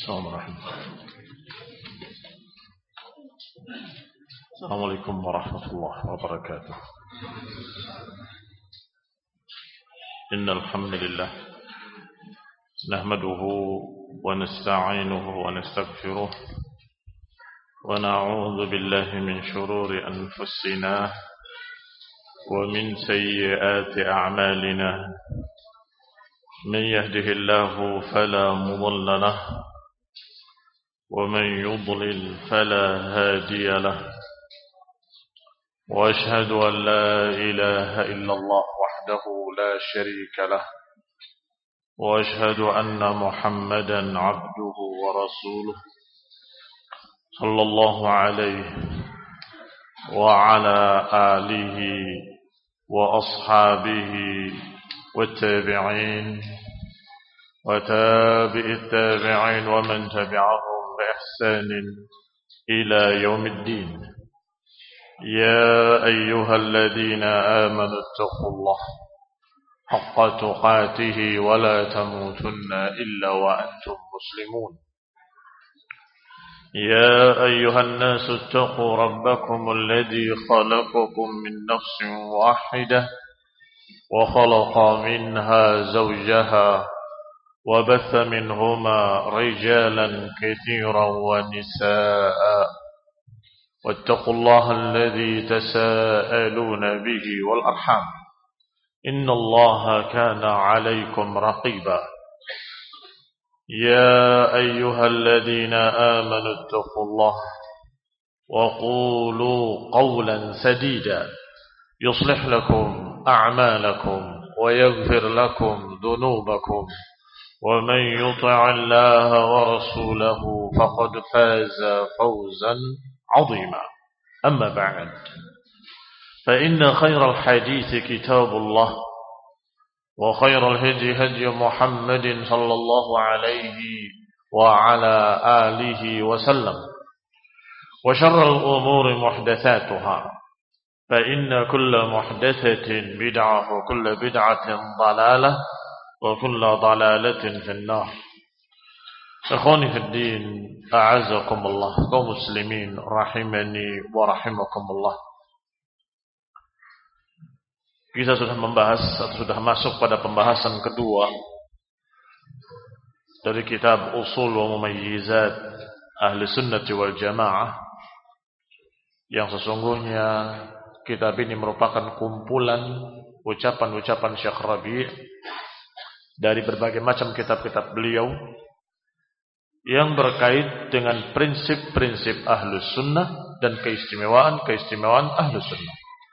Assalamualaikum warahmatullahi wabarakatuh. Innal hamdalillah nahmaduhu wa nasta'inuhu wa nastaghfiruh wa na'udzu billahi min shururi anfusina wa min sayyiati a'malina. Man yahdihillahu fala mudilla lahu ومن يضلل فلا هادي له وأشهد أن لا إله إلا الله وحده لا شريك له وأشهد أن محمدا عبده ورسوله صلى الله عليه وعلى آله وأصحابه والتابعين وتابع التابعين ومن تبعهم بإحسان إلى يوم الدين. يا أيها الذين آمنوا اتقوا الله حق تقاته ولا تموتن إلا وأنتم مسلمون. يا أيها الناس اتقوا ربكم الذي خلقكم من نفس واحدة وخلق منها زوجها وبث منهما رجالا كثيرا ونساء واتقوا الله الذي تساءلون به والأرحام إن الله كان عليكم رقيبا. يا أيها الذين آمنوا اتقوا الله وقولوا قولا سديدا يصلح لكم أعمالكم ويغفر لكم ذنوبكم ومن يطع الله ورسوله فقد فاز فوزا عظيما. أما بعد فإن خير الحديث كتاب الله وخير الهدي هدي محمد صلى الله عليه وعلى آله وسلم وشر الأمور محدثاتها فإن كل محدثة بدعة وكل بدعة ضلالة وكل ضلالة في النار. Ikhwani fi din, a'azzakumullah, kaum muslimin rahimani wa rahimakumullah. Kita sudah membahas atau sudah masuk pada pembahasan kedua dari kitab Ushul wa Mumayyizat Ahli Sunnati wal Jamaah, yang sesungguhnya kitab ini merupakan kumpulan ucapan-ucapan Syekh Rabi' dari berbagai macam kitab-kitab beliau yang berkait dengan prinsip-prinsip Ahlus Sunnah dan keistimewaan Ahlus Sunnah.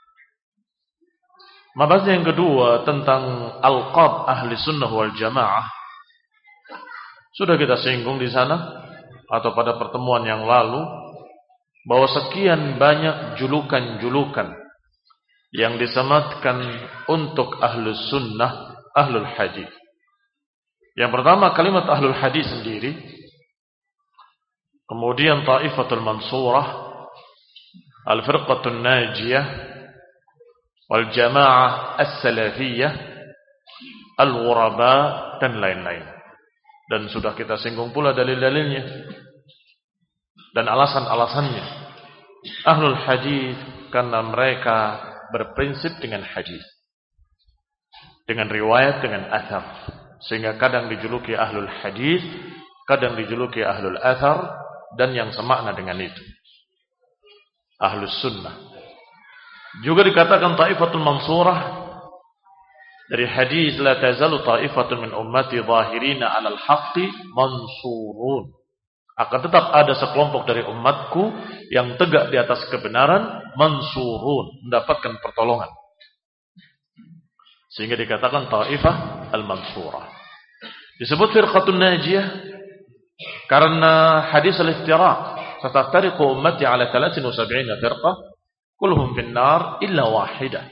Mabahas yang kedua tentang alqab Ahli Sunnah wal Jamaah sudah kita singgung di sana atau pada pertemuan yang lalu, bahwa sekian banyak julukan-julukan yang disematkan untuk Ahlus Sunnah, Ahlul Hadis. Yang pertama kalimat Ahlul Hadis sendiri, kemudian Ta'ifatul Mansurah, Al-Firqatul Najiyah, Wal Jamaah As-Salafiyah, Al-Ghuraba, dan lain-lain. Dan sudah kita singgung pula dalil-dalilnya dan alasan-alasannya. Ahlul Hadis karena mereka berprinsip dengan hadis, dengan riwayat, dengan athar, sehingga kadang dijuluki Ahlul Hadis, kadang dijuluki Ahlul Athar, dan yang semakna dengan itu Ahlus Sunnah. Juga dikatakan Ta'ifatul Mansurah dari hadis la tazalu ta'ifatun min ummati zahirina 'alal haqqi mansurun. Akan tetap ada sekelompok dari umatku yang tegak di atas kebenaran, mansurun, mendapatkan pertolongan. Sehingga dikatakan Ta'ifah al-Mansurah. Disebut Firqatun Najiyah karena hadis al-iftiraq, sataftariqu ummati ala 73 firqah kulluhum finnar illa wahidah.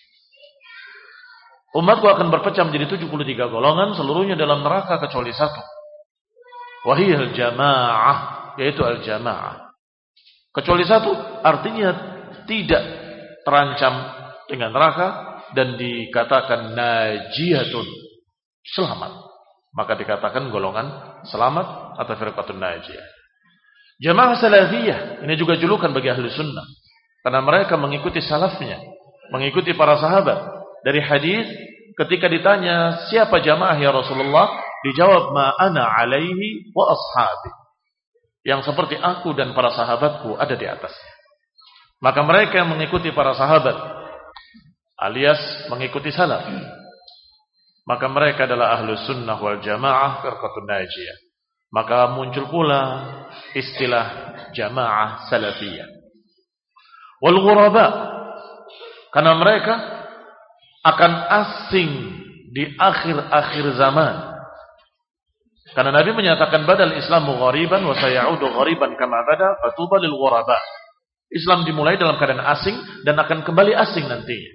Umatku akan berpecah menjadi 73 golongan, seluruhnya dalam neraka kecuali satu. Wahiyal jamaah, yaitu al-jamaah. Kecuali satu artinya tidak terancam dengan neraka dan dikatakan najiyatun, selamat. Maka dikatakan golongan selamat atau firqatun najiyah. Jamaah salafiyah ini juga julukan bagi ahli sunnah karena mereka mengikuti salafnya, mengikuti para sahabat. Dari hadis ketika ditanya siapa jamaah ya Rasulullah, dijawab ma ana alaihi wa ashabi, yang seperti aku dan para sahabatku ada di atasnya. Maka mereka yang mengikuti para sahabat alias mengikuti salaf, maka mereka adalah ahlus sunnah wal jamaah firqatun najiyah. Maka muncul pula istilah jamaah salafiyah. Wal ghuraba, karena mereka akan asing di akhir-akhir zaman. Karena Nabi menyatakan badal Islamu ghariban wa sayaudu ghariban kama bada fatuba lil ghuraba. Islam dimulai dalam keadaan asing dan akan kembali asing nantinya.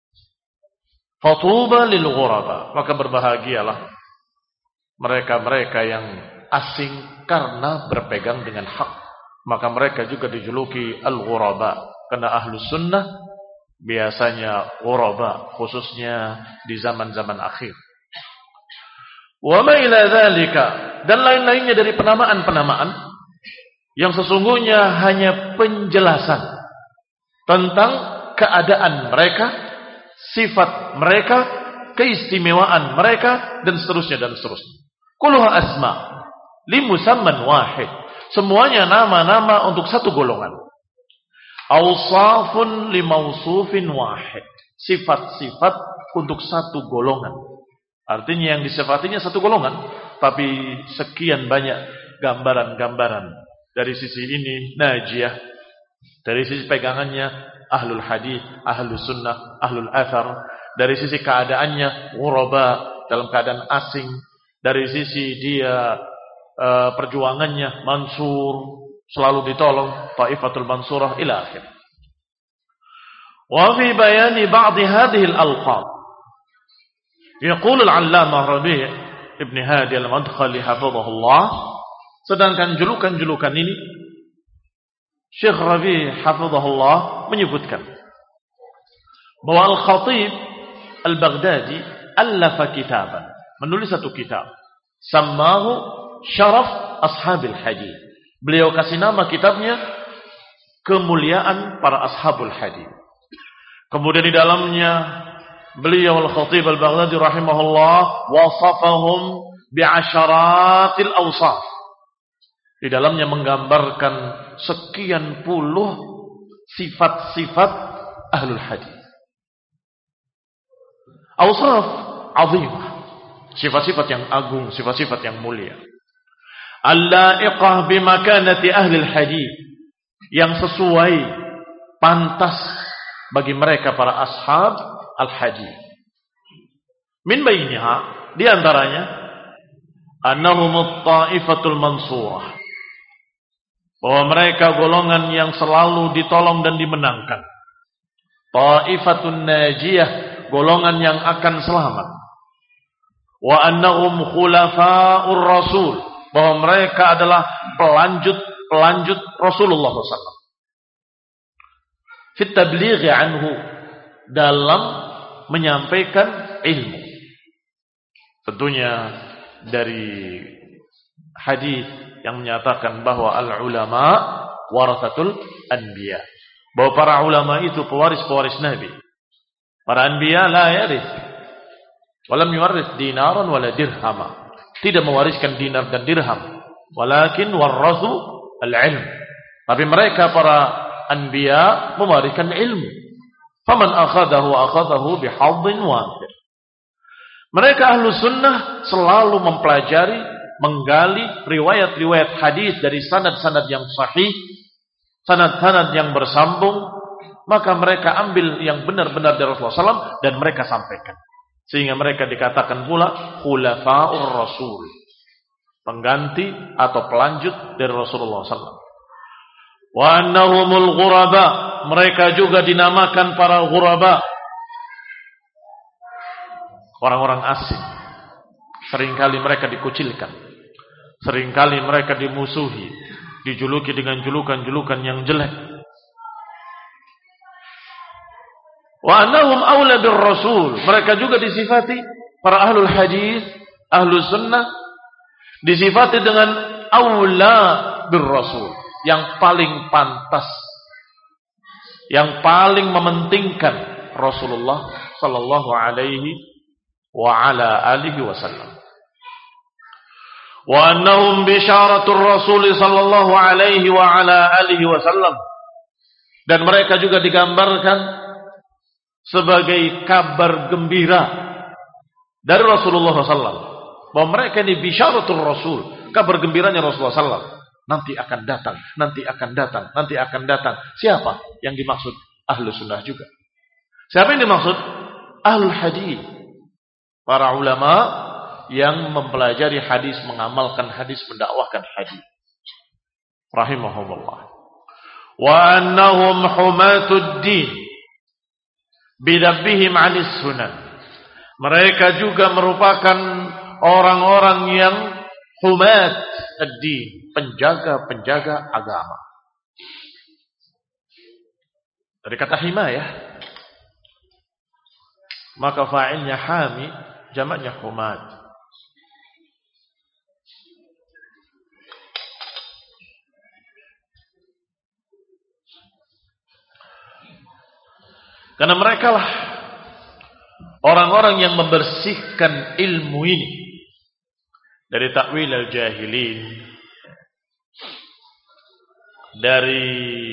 Fatuba lil ghuraba, maka berbahagialah mereka-mereka yang asing karena berpegang dengan hak. Maka mereka juga dijuluki al-ghuraba, karena ahlus sunnah biasanya ghuraba, khususnya di zaman-zaman akhir. Wa ma ila dzalika, dan lain-lainnya dari penamaan-penamaan yang sesungguhnya hanya penjelasan tentang keadaan mereka, sifat mereka, keistimewaan mereka, dan seterusnya dan seterusnya. Kulluha asma limusamman wahid, semuanya nama-nama untuk satu golongan. Awsafun limausufin wahid, sifat-sifat untuk satu golongan. Artinya yang disifatinya satu golongan, tapi sekian banyak gambaran-gambaran. Dari sisi ini najiyah, dari sisi pegangannya ahlul hadis, ahlus sunnah, ahlul athar. Dari sisi keadaannya ghuraba, dalam keadaan asing. Dari sisi dia perjuangannya mansur, selalu ditolong, taifatul mansurah ila akhir. Wa fi bayani ba'd hadhihi al-alqab yaqul al-allamah Rabi' ibn Hadi al-Madkhali hafizahullah, sedangkan julukan-julukan ini Syekh Rabi' hafizahullah menyebutkan bahwa Al-Khatib Al-Baghdadi allafa kitaban, menulis satu kitab, sammahu Syaraf Ashabil Hadith. Beliau kasih nama kitabnya Kemuliaan para Ashabul Hadith. Kemudian di dalamnya beliau Al-Khatib Al-Baghdadi rahimahullah wasafahum bi'asyaratil awsaf. Di dalamnya menggambarkan sekian puluh sifat-sifat ahlul hadith. Awsaf azimah, sifat-sifat yang agung, sifat-sifat yang mulia. Al-la'iqah bimakanati ahlil hadith, yang sesuai, pantas bagi mereka para ashab al-hadith. Min bainiha, di antaranya annahum at-ta'ifatul mansurah, bahwa mereka golongan yang selalu ditolong dan dimenangkan. Ta'ifatun najiyah, golongan yang akan selamat. Wa annahum khulafa'ur rasul, bahwa mereka adalah pelanjut Rasulullah SAW. Fit tablighi anhu, dalam menyampaikan ilmu. Tentunya dari hadis yang menyatakan bahwa al-ulama warathatul anbiya, bahwa para ulama itu pewaris-pewaris Nabi. Para anbiya la yarith, walam yuwarith dinaran wala dirhama, tidak mewariskan dinar dan dirham, walakin warathu al-ilm, tapi mereka para anbiya mewariskan ilmu. Faman akhadahu bihadhin wafir. Mereka ahlu sunnah selalu mempelajari, menggali riwayat-riwayat hadis dari sanad-sanad yang sahih, sanad-sanad yang bersambung, maka mereka ambil yang benar-benar dari Rasulullah SAW dan mereka sampaikan. Sehingga mereka dikatakan pula khulafa'ur rasul, pengganti atau pelanjut dari Rasulullah SAW. Wa annahumul ghuraba, mereka juga dinamakan para ghuraba, orang-orang asing. Seringkali mereka dikucilkan, seringkali mereka dimusuhi, dijuluki dengan julukan-julukan yang jelek. Wa annahum aula bir rasul, mereka juga disifati para ahlul hadis, ahlus sunnah, disifati dengan aula bir Rasul, yang paling pantas, yang paling mementingkan Rasulullah sallallahu alaihi wa ala alihi wasallam. Wa annahum bisyaratur Rasul sallallahu alaihi wa ala alihi wasallam, dan mereka juga digambarkan sebagai kabar gembira dari Rasulullah SAW, bahwa mereka ini bisyaratul Rasul, kabar gembiranya Rasulullah SAW. Nanti akan datang, nanti akan datang, nanti akan datang. Siapa yang dimaksud? Ahlu sunnah juga. Siapa yang dimaksud? Ahlul hadis, para ulama yang mempelajari hadis, mengamalkan hadis, mendakwahkan hadis, rahimahumullah. Wa annahum humatud din bidabbihim 'anis sunan. Mereka juga merupakan orang-orang yang humat ad-din, penjaga-penjaga agama. Dari kata himayah, maka fa'ilnya hami, jamaknya humat. Karena mereka lah orang-orang yang membersihkan ilmu ini dari takwil al-jahilin, dari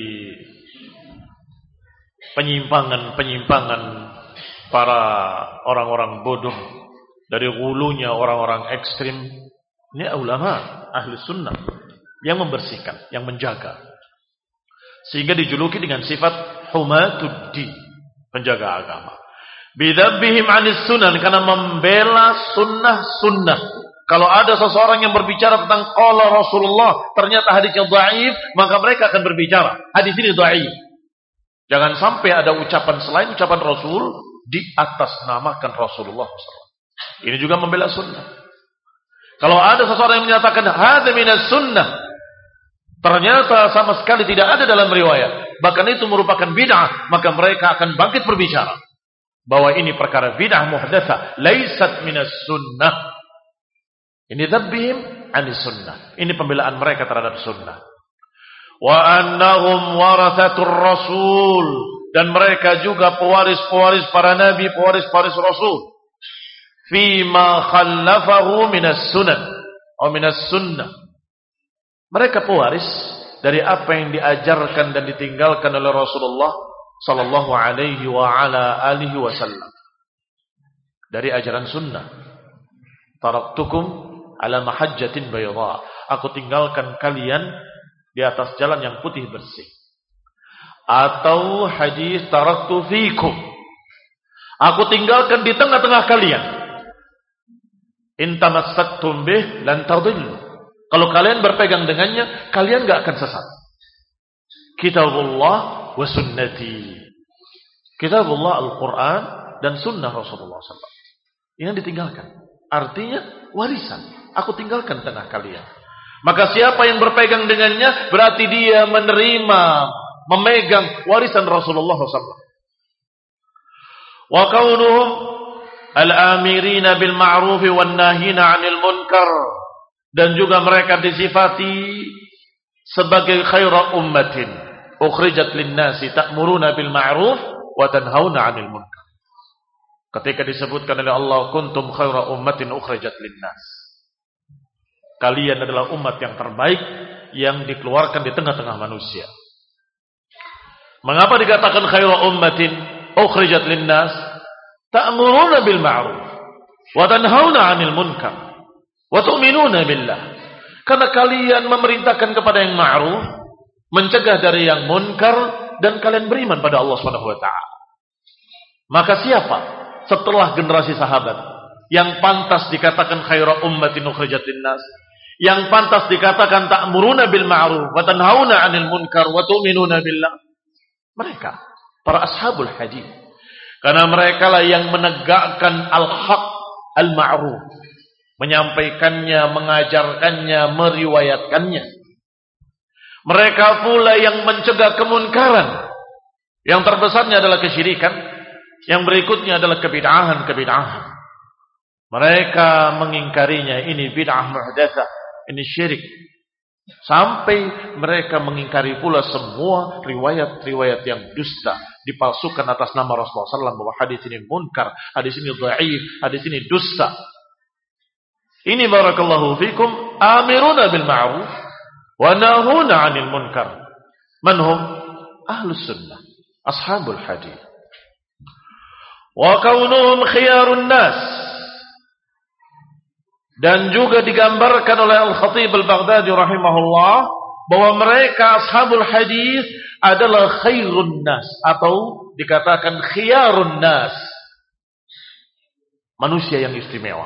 penyimpangan-penyimpangan para orang-orang bodoh, dari hulunya orang-orang ekstrim. Ini ulama ahli sunnah yang membersihkan, yang menjaga, sehingga dijuluki dengan sifat humatuddin, penjaga agama. Bidabbihim 'anis sunan, karena membela sunnah-sunnah. Kalau ada seseorang yang berbicara tentang qala Rasulullah, ternyata hadisnya dhaif, maka mereka akan berbicara hadis ini dhaif. Jangan sampai ada ucapan selain ucapan Rasul di atas namakan Rasulullah SAW. Ini juga membela sunnah. Kalau ada seseorang yang menyatakan hadza minas sunnah, ternyata sama sekali tidak ada dalam riwayat, bahkan itu merupakan bid'ah, maka mereka akan bangkit berbicara bahwa ini perkara bid'ah muhdatsah, laisat minas sunnah. Ini dhabbihim 'anis sunnah. Ini pembelaan mereka terhadap sunnah. Wa annahum warathatur rasul, dan mereka juga pewaris-pewaris para nabi, pewaris-pewaris Rasul. Fima khallafahu minas sunan atau minas sunnah. Mereka pewaris dari apa yang diajarkan dan ditinggalkan oleh Rasulullah sallallahu alaihi wa ala alihi wasallam, dari ajaran sunnah. Taraktukum ala mahajjatin bayda, aku tinggalkan kalian di atas jalan yang putih bersih. Atau hadis taraktu fikum, aku tinggalkan di tengah-tengah kalian. In tamassaktum bih lan tadillu, kalau kalian berpegang dengannya, kalian enggak akan sesat. Kitabullah wa sunnati, kitabullah Al-Quran dan sunnah Rasulullah SAW. Ini yang ditinggalkan, artinya warisan. Aku tinggalkan tengah kalian. Maka siapa yang berpegang dengannya, berarti dia menerima, memegang warisan Rasulullah SAW. Wa kaunuhum al-amirina bil ma'rufi wan nahina 'anil munkar, dan juga mereka disifati sebagai khaira ummatin ukhrijat lin-nasi ta'muruna bil ma'ruf wa tanhauna 'anil munkar. Ketika disebutkan oleh Allah, kuntum khaira ummatin ukhrijat lin-nas, kalian adalah umat yang terbaik yang dikeluarkan di tengah-tengah manusia. Mengapa dikatakan khaira ummatin ukhrijat lin-nas? Ta'muruna bil ma'ruf wa tanhauna 'anil munkar wa tu'minuna billah. Karena kalian memerintahkan kepada yang ma'ruf, mencegah dari yang munkar, dan kalian beriman pada Allah Subhanahu wa taala. Maka siapa setelah generasi sahabat yang pantas dikatakan khaira ummatin ukhrijat lin-nas, yang pantas dikatakan ta'muruna bil ma'ruf wa tanhauna 'anil munkar wa tu'minuna billah? Mereka, para ashabul hadis. Karena mereka lah yang menegakkan al-haq al-ma'ruf, menyampaikannya, mengajarkannya, meriwayatkannya. Mereka pula yang mencegah kemunkaran. Yang terbesarnya adalah kesyirikan, yang berikutnya adalah kebid'ahan-kebid'ahan. Mereka mengingkarinya, ini bid'ah muhdatsah, ini syirik, Sampai mereka mengingkari pula semua riwayat-riwayat yang dusta, dipalsukan atas nama Rasulullah SAW, bahwa hadis ini munkar, hadis ini dhaif, hadis ini dusta. Ini barakallahu fikum amiruna bil ma'ruf wa nahuna 'anil munkar. Man hum? Ahlus sunnah, ashabul hadis. Wa kaunuhum khiyarun nas. Dan juga digambarkan oleh Al-Khatib Al-Baghdadi rahimahullah bahwa mereka ashabul hadis adalah khairun nas, atau dikatakan khiyarun nas, manusia yang istimewa.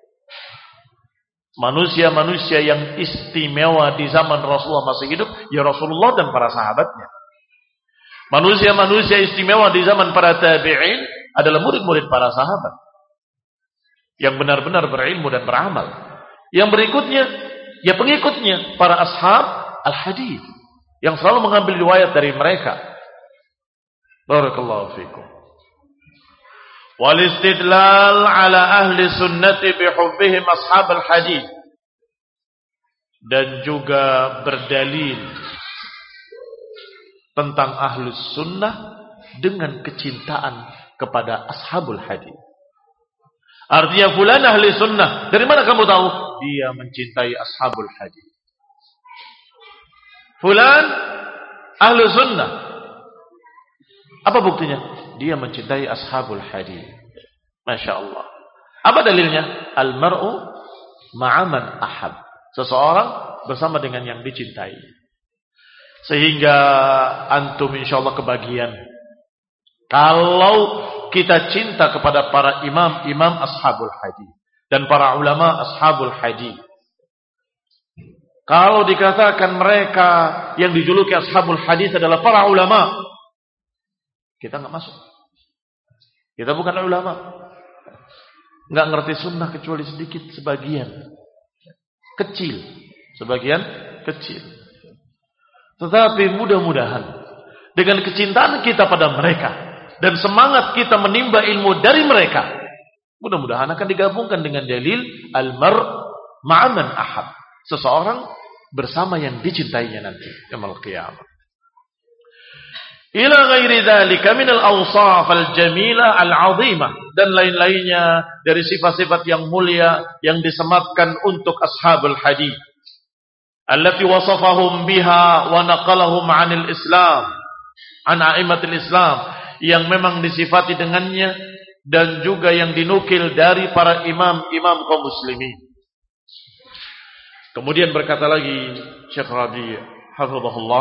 Manusia-manusia yang istimewa di zaman Rasulullah masih hidup, ya Rasulullah dan para sahabatnya. Manusia-manusia istimewa di zaman para tabi'in adalah murid-murid para sahabat yang benar-benar berilmu dan beramal. Yang berikutnya, ya pengikutnya, para ashab al-hadis, yang selalu mengambil riwayat dari mereka. Barakallahu fikum. Wal istidlal ala ahli sunnati bihubbihim ashab al-hadis. Dan juga berdalil tentang ahlus sunnah dengan kecintaan kepada ashabul hadis. Artinya fulan ahli sunnah. Dari mana kamu tahu? Dia mencintai ashabul hadis. Fulan ahli sunnah. Apa buktinya? Dia mencintai ashabul hadis. Masya Allah. Apa dalilnya? Al-mar'u ma'aman ahab. Seseorang bersama dengan yang dicintai. Sehingga antum insya Allah kebagian. Kalau kita cinta kepada para imam ashabul hadis dan para ulama ashabul hadis. Kalau dikatakan mereka yang dijuluki ashabul hadis adalah para ulama, kita enggak masuk. Kita bukan ulama. Enggak ngerti sunnah kecuali sedikit, sebagian kecil, sebagian kecil. Tetapi mudah-mudahan dengan kecintaan kita pada mereka dan semangat kita menimba ilmu dari mereka, mudah-mudahan akan digabungkan dengan dalil al-mar' ma'aman ahab, seseorang bersama yang dicintainya nanti yaumul qiyamah. Ila ghairi dzalika min al-awsaf al-jamilah al-'azimah, dan lain-lainnya dari sifat-sifat yang mulia yang disematkan untuk ashabul hadis, allati wasafahum biha wa naqalahum 'anil Islam, an a'immatil Islam, yang memang disifati dengannya dan juga yang dinukil dari para imam-imam kaum muslimin. Kemudian berkata lagi Syekh Rabi' hafizahullah,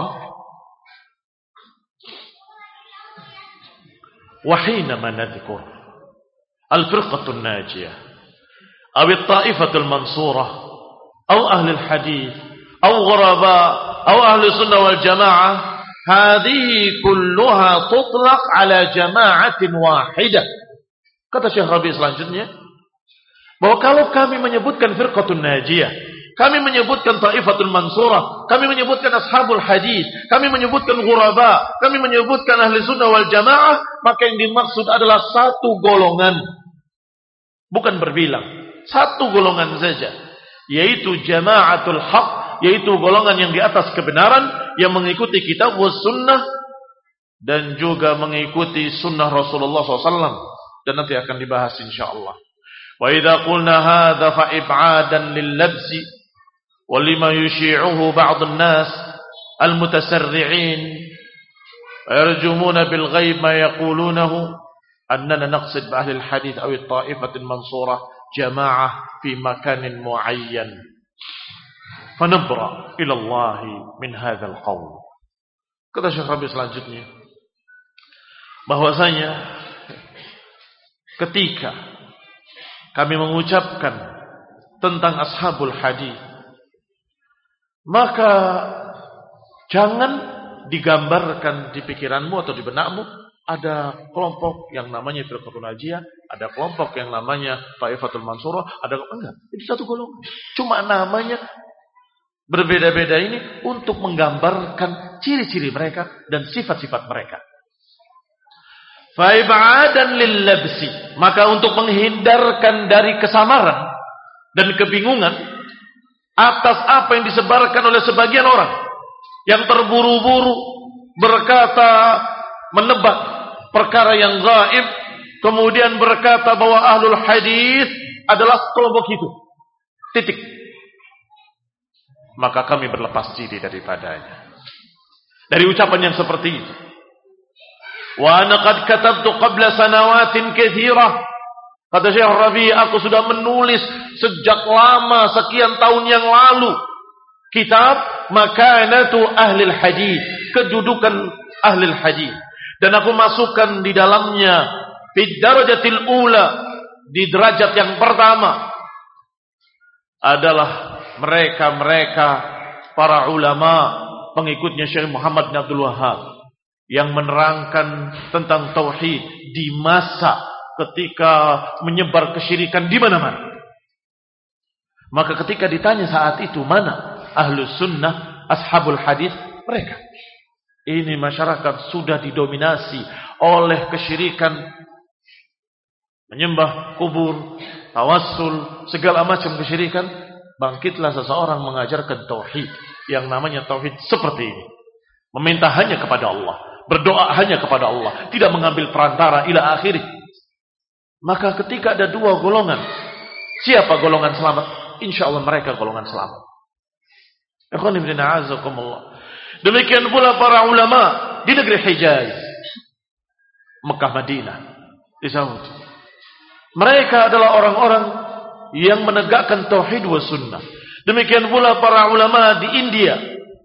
wa hinama nadhkur al-firqatul najiyah aw at-ta'ifatul mansurah aw ahli al-hadith aw ghuraba aw ahli sunnah wal jamaah, hadhihi kulluha tutlaq ala jama'atin wahidah. Kata Syekh Rabi' selanjutnya, bahwa kalau kami menyebutkan firqatun najiyah, kami menyebutkan ta'ifatul mansurah, kami menyebutkan ashabul hadis, kami menyebutkan ghuraba, kami menyebutkan ahli sunnah wal jamaah, maka yang dimaksud adalah satu golongan, bukan berbilang, satu golongan saja, yaitu jama'atul haq, yaitu golongan yang di atas kebenaran, yang mengikuti kitab was sunnah dan juga mengikuti sunnah Rasulullah SAW, dan nanti akan dibahas insyaallah. Wa idza qulna hadza fa ib'adan lil labsi wa lima yushi'uhu ba'd an-nas al-mutasarri'in yarjumuna bil ghaib ma yaqulunahu annana naqsid bi ahli al-hadith aw at-ta'ifati al-mansurah jama'ah fi makanin mu'ayyan. Fanabra ila Allah min hadzal qaul. Kata Syekh Rabi' selanjutnya, bahwasanya ketika kami mengucapkan tentang ashabul hadis, maka jangan digambarkan di pikiranmu atau di benakmu ada kelompok yang namanya firqatun najiyah, ada kelompok yang namanya ta'ifatul mansurah, ada enggak, itu satu golongan. Cuma namanya berbeda-beda ini untuk menggambarkan ciri-ciri mereka dan sifat-sifat mereka. Fa'ib'adan lil labsi, maka untuk menghindarkan dari kesamaran dan kebingungan, atas apa yang disebarkan oleh sebagian orang yang terburu-buru berkata, menebak perkara yang gaib, kemudian berkata bahwa ahlul hadis adalah kelompok itu. Titik. Maka kami berlepas diri daripadanya. Dari ucapan yang seperti itu. Wa ana qad katabtu qabla sanawatin katsirah. Kata Syekh Rabi, aku sudah menulis sejak lama, sekian tahun yang lalu, kitab Makanatu Ahlil Hadis, kedudukan Ahlil Hadis. Dan aku masukkan di dalamnya fi darajatil ula, di derajat yang pertama adalah mereka-mereka para ulama pengikutnya Syekh Muhammad bin Abdul Wahhab yang menerangkan tentang tauhid di masa ketika menyebar kesyirikan di mana-mana. Maka ketika ditanya saat itu mana ahlus sunnah, ashabul hadis, mereka. Ini masyarakat sudah didominasi oleh kesyirikan, menyembah kubur, tawassul, segala macam kesyirikan. Bangkitlah seseorang mengajarkan tauhid yang namanya tauhid seperti ini. Meminta hanya kepada Allah, berdoa hanya kepada Allah, tidak mengambil perantara ila akhirih. Maka ketika ada dua golongan, siapa golongan selamat? Insya Allah mereka golongan selamat. Demikian pula para ulama di negeri Hijaz, Mekah, Madinah, di Saudi. Mereka adalah orang-orang yang menegakkan tauhid wa sunnah. Demikian pula para ulama di India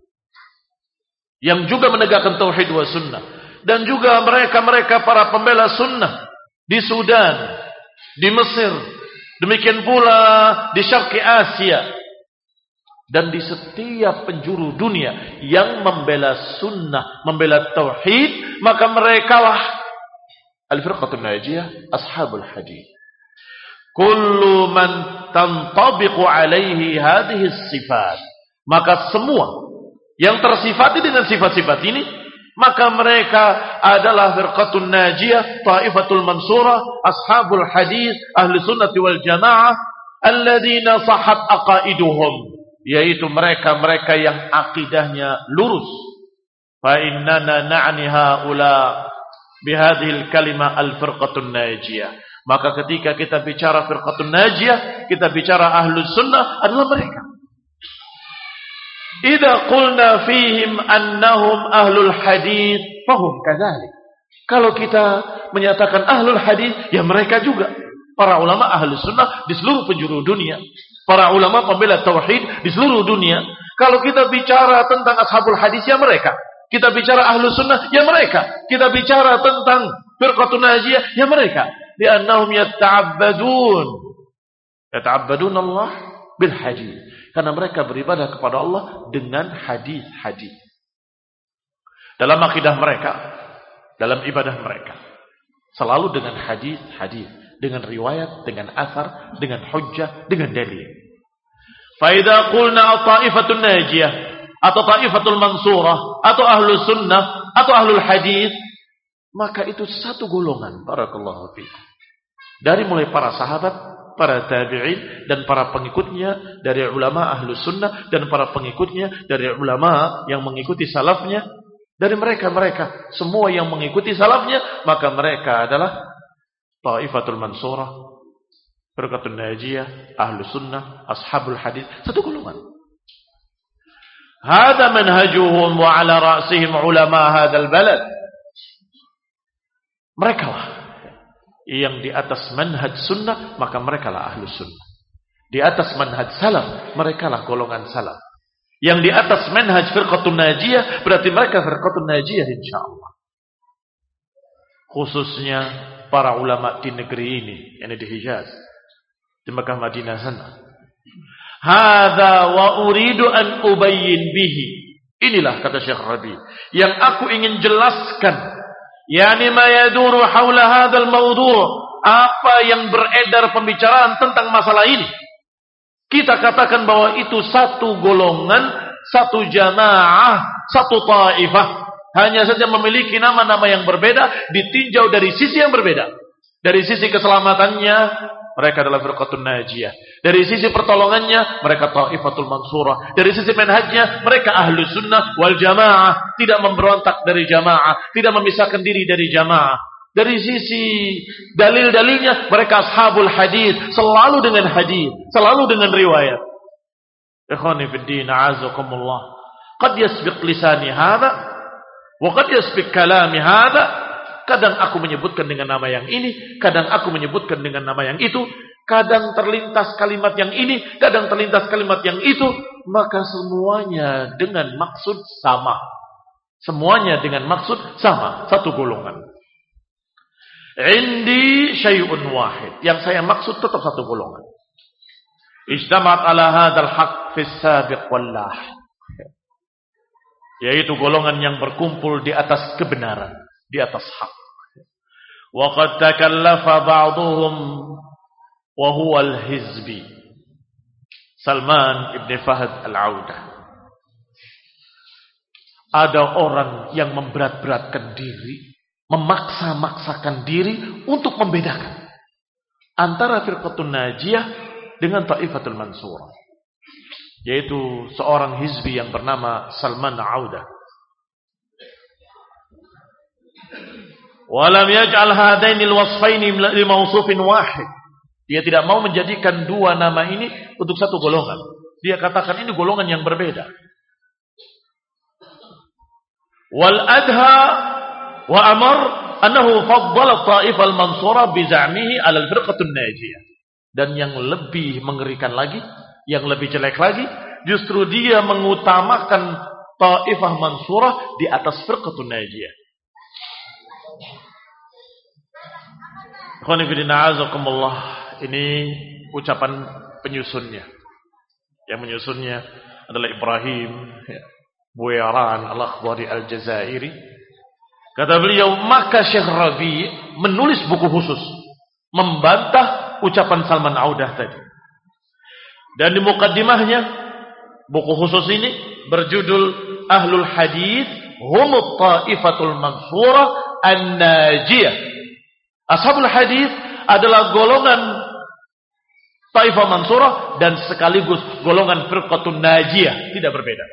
yang juga menegakkan tauhid wa sunnah. Dan juga mereka-mereka para pembela sunnah di Sudan, di Mesir, demikian pula di Syarqi Asia, dan di setiap penjuru dunia yang membela sunnah, membela tauhid, maka merekalah al-firqatun najiyah, ashabul hadis. Kullu man tantabiqu alaihi hadhihi sifat, maka semua yang tersifati dengan sifat-sifat ini, maka mereka adalah firqatun najiyah, taifatul mansurah, ashabul hadis, ahli sunnati wal jamaah, alladzina sahat aqaiduhum, yaitu mereka-mereka yang akidahnya lurus. Fa innana na'ni haula bihadhil kalimah al-firqatun najiyah. Maka ketika kita bicara firqatun najiyah, kita bicara ahlus sunnah adalah mereka. Idza qulna fihim annahum ahlul hadis, fahum kadzalik. Kalau kita menyatakan ahlul hadis, ya mereka juga para ulama ahlus sunnah di seluruh penjuru dunia, para ulama pembela tauhid di seluruh dunia. Kalau kita bicara tentang ashabul hadis, ya mereka. Kita bicara ahlus sunnah, ya mereka. Kita bicara tentang firqatun najiyah, ya mereka. Li'annahum yata'abbadun Allah bil hadis. Karena mereka beribadah kepada Allah dengan hadis-hadis. Dalam akidah mereka, dalam ibadah mereka, selalu dengan hadis-hadis, dengan riwayat, dengan athar, dengan hujjah, dengan dalil. Fa idza qulna at-ta'ifatun najiyah atau ta'ifatul mansurah atau ahlus sunnah atau ahlul hadis, maka itu satu golongan, barakallahu fiikum, dari mulai para sahabat, para tabi'in, dan para pengikutnya dari ulama ahlus sunnah, dan para pengikutnya dari ulama yang mengikuti salafnya. Dari mereka-mereka semua yang mengikuti salafnya, maka mereka adalah ta'ifatul mansurah, firqatun najiyah, ahlus sunnah, ashabul hadis, satu golongan. Hada manhajuhum wa ala ra'sihim ulama hadzal balad. Mereka lah yang di atas manhaj sunnah, maka mereka lah ahlus sunnah. Di atas manhaj salaf, mereka lah golongan salaf. Yang di atas manhaj firqatun najiyah, berarti mereka firqatun najiyah insyaallah. Khususnya para ulama di negeri ini, yang di Hijaz, di Mekah, Madinah sana. Hadza wa uridu an ubayyin bihi. Inilah kata Syekh Rabi yang aku ingin jelaskan. Yani ma yaduru haula hadzal mawdu', apa yang beredar pembicaraan tentang masalah ini. Kita katakan bahwa itu satu golongan, satu jamaah, satu taifah. Hanya saja memiliki nama-nama yang berbeda, ditinjau dari sisi yang berbeda. Dari sisi keselamatannya, mereka adalah firqatun najiyah. Dari sisi pertolongannya, mereka Thaifatul Mansurah. Dari sisi manhajnya, mereka Ahlus Sunnah wal Jamaah. Tidak memberontak dari jamaah, tidak memisahkan diri dari jamaah. Dari sisi dalil-dalilnya, mereka ashabul hadis, selalu dengan hadis, selalu dengan riwayat. Ikhwani fid din, a'azakumullah. Qad yasbiq lisani hadha, wa qad yasbiq kalami hadha. Kadang aku menyebutkan dengan nama yang ini, kadang aku menyebutkan dengan nama yang itu, kadang terlintas kalimat yang ini, kadang terlintas kalimat yang itu, maka semuanya dengan maksud sama. Semuanya dengan maksud sama, satu golongan. Indi syai'un wahid, yang saya maksud tetap satu golongan. Ijtama'at ala hadzal haqq fis sabiq wal lahid. Yaitu golongan yang berkumpul di atas kebenaran, di atas hak. Wa qad takallafa ba'dhum wa huwa al-hizbi. Salman ibn Fahd al-Audah. Ada orang yang memberat-beratkan diri, memaksa-maksakan diri untuk membedakan antara firqatun najiyah dengan Thaifatul Mansurah. Yaitu seorang hizbi yang bernama Salman Audah. Walam yaj'al hadainil wasfaini li mawsufin wahid. Dia tidak mau menjadikan dua nama ini untuk satu golongan. Dia katakan ini golongan yang berbeda. Wal adha wa amar annahu faddala ta'ifal mansura bi za'mihi 'ala al-firqatun najiyah. Dan yang lebih mengerikan lagi, yang lebih jelek lagi, justru dia mengutamakan ta'ifah mansurah di atas firqatun najiyah. Ini ucapan penyusunnya. Yang menyusunnya adalah Ibrahim Buyaran Al-Akhdari Al-Jazairi. Kata beliau, maka Syekh Rabi menulis buku khusus membantah ucapan Salman Audah tadi. Dan di mukaddimahnya buku khusus ini berjudul Ahlul Hadis Humut Ta'ifatul Mansurah An-Najiyah. Ashabul hadis adalah golongan Taifah Mansurah dan sekaligus golongan Firqatun Najiyah, tidak berbeda.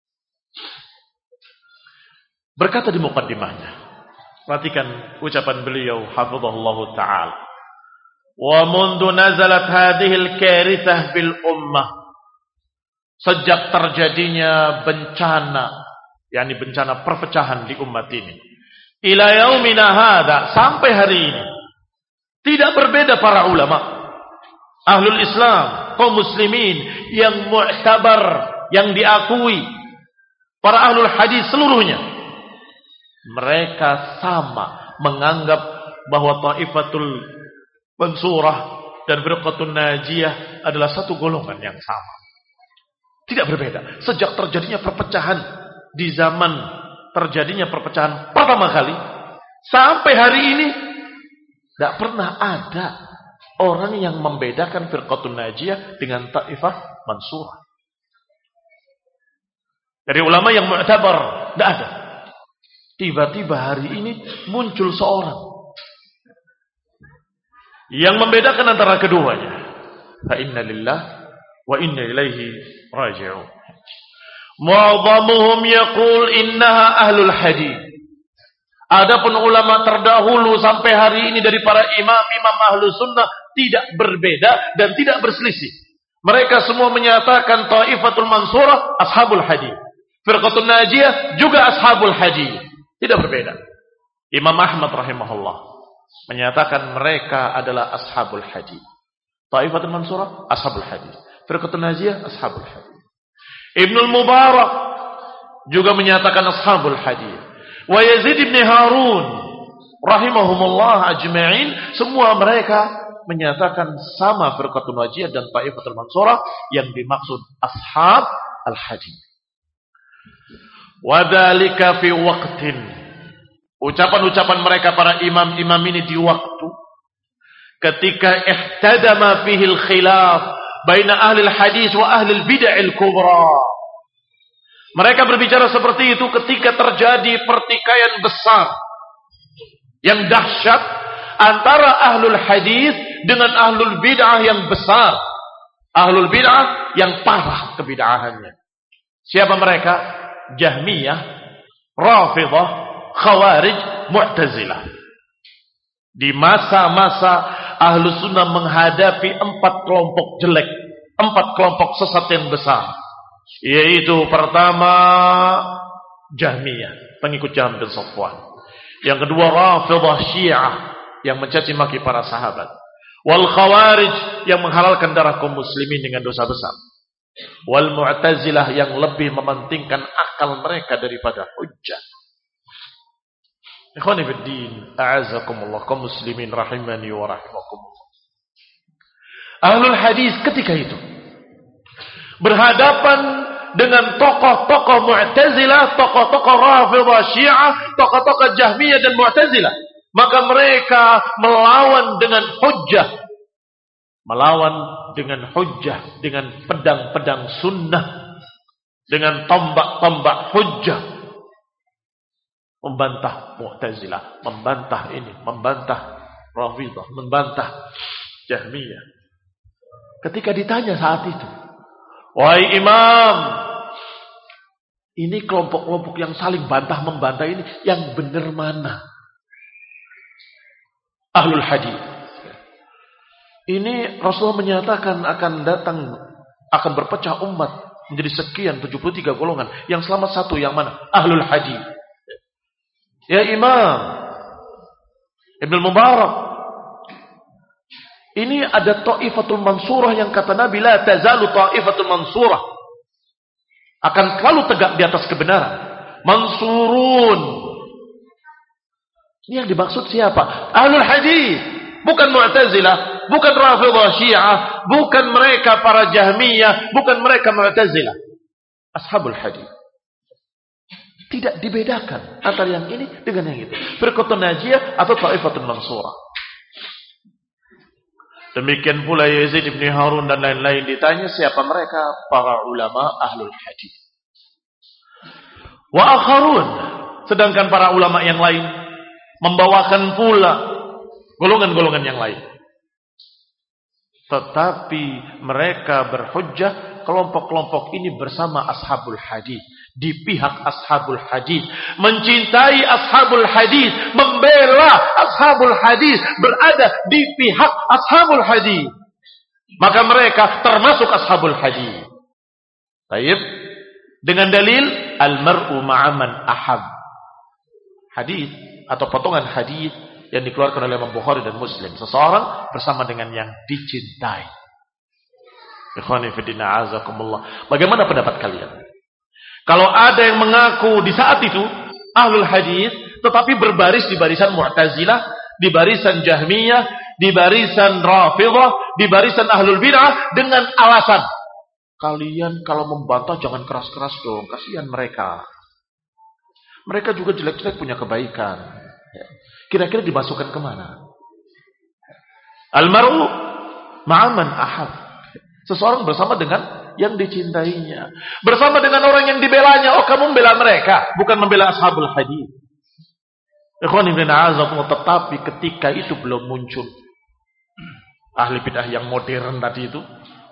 Berkata di muqaddimahnya, perhatikan ucapan beliau hafizahullahu taala. Wa mundu nazalat hadhil karithah bil ummah. Sejak terjadinya bencana, yakni bencana perpecahan di umat ini, ila yaumina hadza, sampai hari ini, tidak berbeda para ulama ahlul Islam, kaum muslimin yang mu'tabar, yang diakui, para ahlul hadis seluruhnya, mereka sama menganggap bahwa Thaifatul Mansurah dan Firqatun Najiyah adalah satu golongan yang sama. Tidak berbeda. Sejak terjadinya perpecahan di zaman terjadinya perpecahan pertama kali sampai hari ini, tidak pernah ada orang yang membedakan Firqatun Najiyah dengan Taifah Mansurah. Dari ulama yang mu'tabar, tidak ada. Tiba-tiba hari ini muncul seorang yang membedakan antara keduanya. Fa inna lillah wa inna ilaihi raji'un. Mu'adhamuhum yaqul innaha ahlul hadis. Adapun ulama terdahulu sampai hari ini dari para imam-imam Ahlus Sunnah tidak berbeda dan tidak berselisih. Mereka semua menyatakan Thaifatul Mansurah ashabul hadis. Firqatun Najiyah juga ashabul hadis. Tidak berbeda. Imam Ahmad rahimahullah menyatakan mereka adalah ashabul hadis. Thaifatul Mansurah ashabul hadis. Firqatun Najiyah ashabul hadis. Ibnul Mubarak juga menyatakan ashabul hadis. Wa Yazid ibn Harun rahimahumullah ajma'in, semua mereka menyatakan sama Firqatun Najiyah dan Thaifatul Mansurah, yang dimaksud ashab al-hadis. Wa dzalika fi waqtin, ucapan-ucapan mereka para imam-imam ini di waktu ketika ihtadama fihi al-khilaf baina ahli al-hadis wa ahli al-bid'ah al-kubra. Mereka berbicara seperti itu ketika terjadi pertikaian besar yang dahsyat antara ahlul hadis dengan ahlul bid'ah yang besar. Ahlul bid'ah yang parah kebid'ahannya. Siapa mereka? Jahmiyah, Rafidhah, Khawarij, Mu'tazilah. Di masa-masa Ahlus Sunnah menghadapi 4 kelompok jelek, 4 kelompok sesat yang besar. Yaitu pertama Jahmiyah, pengikut Jahm bin Safwan. Yang kedua Rafidhah Syiah yang mencaci maki para sahabat. Wal Khawarij yang menghalalkan darah kaum muslimin dengan dosa besar. Wal Mu'tazilah yang lebih mementingkan akal mereka daripada hujjah. Ikhwani fid din, a'azakumullah, kaum muslimin rahimani wa rahimakumullah. Ahlul hadis ketika itu berhadapan dengan tokoh-tokoh Mu'tazilah, tokoh-tokoh Rafidhah Syiah, tokoh-tokoh Jahmiyah dan Mu'tazilah. Maka mereka melawan dengan hujjah. Melawan dengan hujjah, dengan pedang-pedang sunnah, dengan tombak-tombak hujjah. Membantah Mu'tazilah, membantah ini, membantah Rafidhah, membantah Jahmiyah. Ketika ditanya saat itu, wahai imam, ini kelompok-kelompok yang saling bantah-membantah ini, yang benar mana? Ahlul hadis. Ini Rasulullah menyatakan akan berpecah umat menjadi sekian 73 golongan. Yang selamat satu yang mana? Ahlul hadis. Ya Imam Ibnu Mubarak, ini ada ta'ifatul mansurah yang kata Nabi, la tazalu ta'ifatul mansurah, akan selalu tegak di atas kebenaran. Mansurun. Ini yang dimaksud siapa? Ahlul hadis, bukan Mu'tazilah, bukan Rafidhah Syiah, bukan mereka para Jahmiyah, bukan mereka Mu'tazilah. Ashabul hadis. Tidak dibedakan antara yang ini dengan yang itu. Firqatun najiyah atau ta'ifatul mansurah. Demikian pula Yazid bin Harun dan lain-lain ditanya siapa mereka? Para ulama ahlul hadis. Wa akharun, sedangkan para ulama yang lain membawakan pula golongan-golongan yang lain. Tetapi mereka berhujjah, kelompok-kelompok ini bersama ashabul hadis, di pihak ashabul hadis, mencintai ashabul hadis, membela ashabul hadis, berada di pihak ashabul hadis. Maka mereka termasuk ashabul hadis. Baik, dengan dalil al-mar'u ma'aman ahab. Hadis atau potongan hadis yang dikeluarkan oleh Imam Bukhari dan Muslim. Seseorang bersama dengan yang dicintai. Ikhwani fillah azakumullah. Bagaimana pendapat kalian? Kalau ada yang mengaku di saat itu ahlul hadis, tetapi berbaris di barisan Mu'tazilah, di barisan Jahmiyah, di barisan Rafidhah, di barisan ahlul bid'ah dengan alasan, kalian kalau membantah jangan keras-keras dong, kasihan mereka. Mereka juga jelek-jelek punya kebaikan. Kira-kira dimasukkan kemana? Al-mar'u ma'aman ahab. Seseorang bersama dengan yang dicintainya. Bersama dengan orang yang dibelanya. Oh, kamu membela mereka, bukan membela ashabul hadis. Ikhwan ibn a'azakumullah. Tetapi ketika itu belum muncul ahli bid'ah yang modern tadi itu,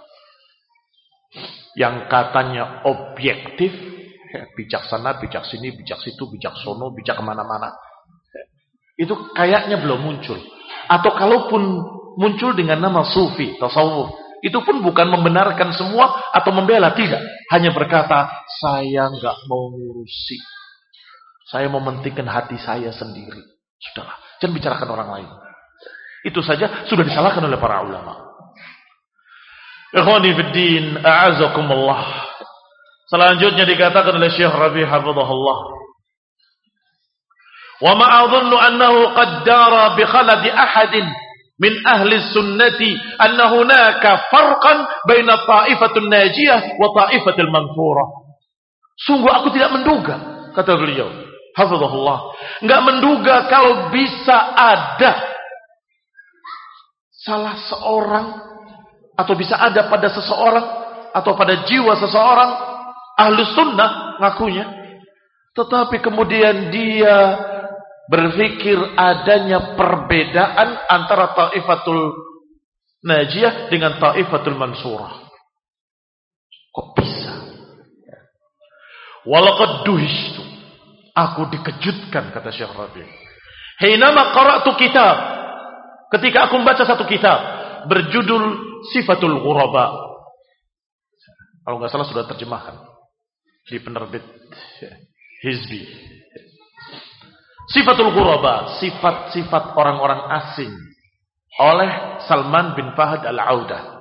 yang katanya objektif, bijak sana, bijak sini, bijak situ, bijak sono, bijak kemana-mana. Itu kayaknya belum muncul. Atau kalaupun muncul dengan nama sufi, tasawuf, itu pun bukan membenarkan semua atau membela, tidak. Hanya berkata, saya nggak mau ngurusi. Saya mementingkan hati saya sendiri. Sudahlah, jangan bicarakan orang lain. Itu saja sudah disalahkan oleh para ulama. Ikhwani fid din, a'azakumullah. Selanjutnya dikatakan oleh Syekh Rabi' hafizahullah, wa ma adhunnu annahu qad dara bi khaladi ahadin min ahli sunnati anna hunaka farqan baina ta'ifatun najiyah wa ta'ifatil manfurah. Sungguh aku tidak menduga, kata beliau hafizahullah, enggak menduga kalau bisa ada salah seorang atau bisa ada pada seseorang atau pada jiwa seseorang Ahlus sunnah ngakunya, tetapi kemudian dia berpikir adanya perbedaan antara ta'ifatul najiyah dengan ta'ifatul mansurah. Kok bisa? Walaqad duhishtu. Aku dikejutkan, kata Syekh Rabi'. Hinama qara'tu kitab. Ketika aku membaca satu kitab berjudul Sifatul Ghuraba. Kalau nggak salah sudah terjemahkan di penerbit Hizbi. Sifatul Ghuraba, sifat-sifat orang-orang asing oleh Salman bin Fahad Al-Audah.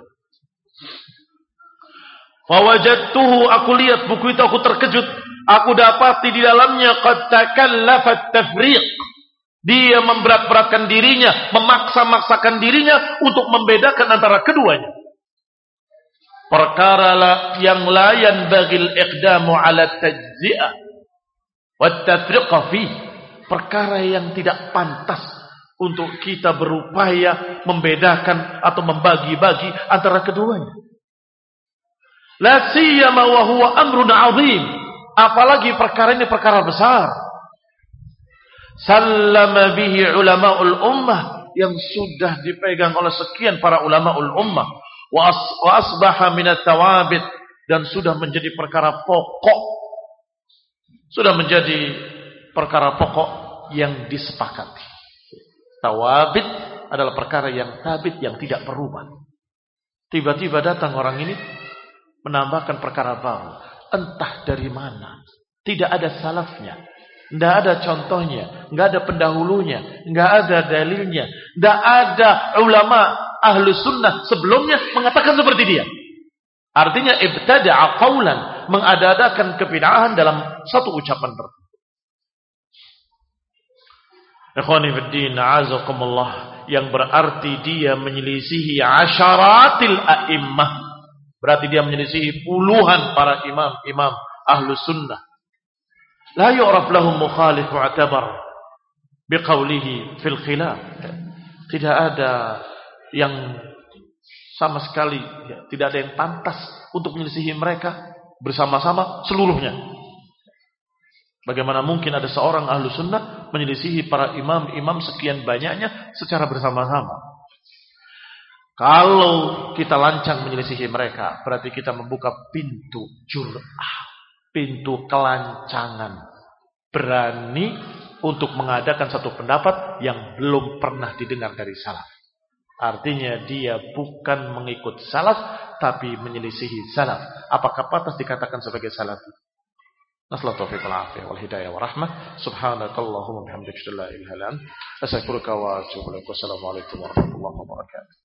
Fawajadtuhu, aku lihat buku itu, aku terkejut. Aku dapati di dalamnya qad takallafat tafriq. Dia memberat-beratkan dirinya, memaksa-maksakan dirinya untuk membedakan antara keduanya. Perkara yang la yanbaghil iqdamu ala tajzi'ah wat tafriqa fi. Perkara yang tidak pantas untuk kita berupaya membedakan atau membagi-bagi antara keduanya. La siyama wa huwa amrun 'azim. Apalagi perkara ini perkara besar. Sallama bihi ulama'ul ummah, yang sudah dipegang oleh sekian para ulama'ul ummah, wa asbaha minat tawabit, dan sudah menjadi perkara pokok. Sudah menjadi perkara pokok yang disepakati. Tawabit adalah perkara yang tabit, yang tidak berubah. Tiba-tiba datang orang ini menambahkan perkara baru, entah dari mana. Tidak ada salafnya, tidak ada contohnya, tidak ada pendahulunya, tidak ada dalilnya, tidak ada ulama ahlu sunnah sebelumnya mengatakan seperti dia. Artinya ibtada'a qawlan, mengada-adakan kebid'ahan dalam satu ucapan tertentu. Ikhwani fiddin, a'azakumullah, yang berarti dia menyelisihi asyaratil a'immah. Berarti dia menyelisihi puluhan para imam-imam ahlu sunnah. La yu'raf lahum mukhalif mu'tabar biqaulihi fil khilaf. Tidak ada yang sama sekali, tidak ada yang pantas untuk menyelisihi mereka bersama-sama seluruhnya. Bagaimana mungkin ada seorang ahlu sunnah menyelisihi para imam-imam sekian banyaknya secara bersama-sama? Kalau kita lancang menyelisihi mereka, berarti kita membuka pintu jur'ah, pintu kelancangan, berani untuk mengadakan satu pendapat yang belum pernah didengar dari salaf. Artinya dia bukan mengikut salaf, tapi menyelisihi salaf. Apakah pantas dikatakan sebagai salafi? Nasallahu taufiq wal afiyah wal hidayah wa rahmah. Subhanakallahumma bihamdika la ilaha illa anta astaghfiruka wa atubu ilaik. Wassalamu alaikum warahmatullahi wabarakatuh.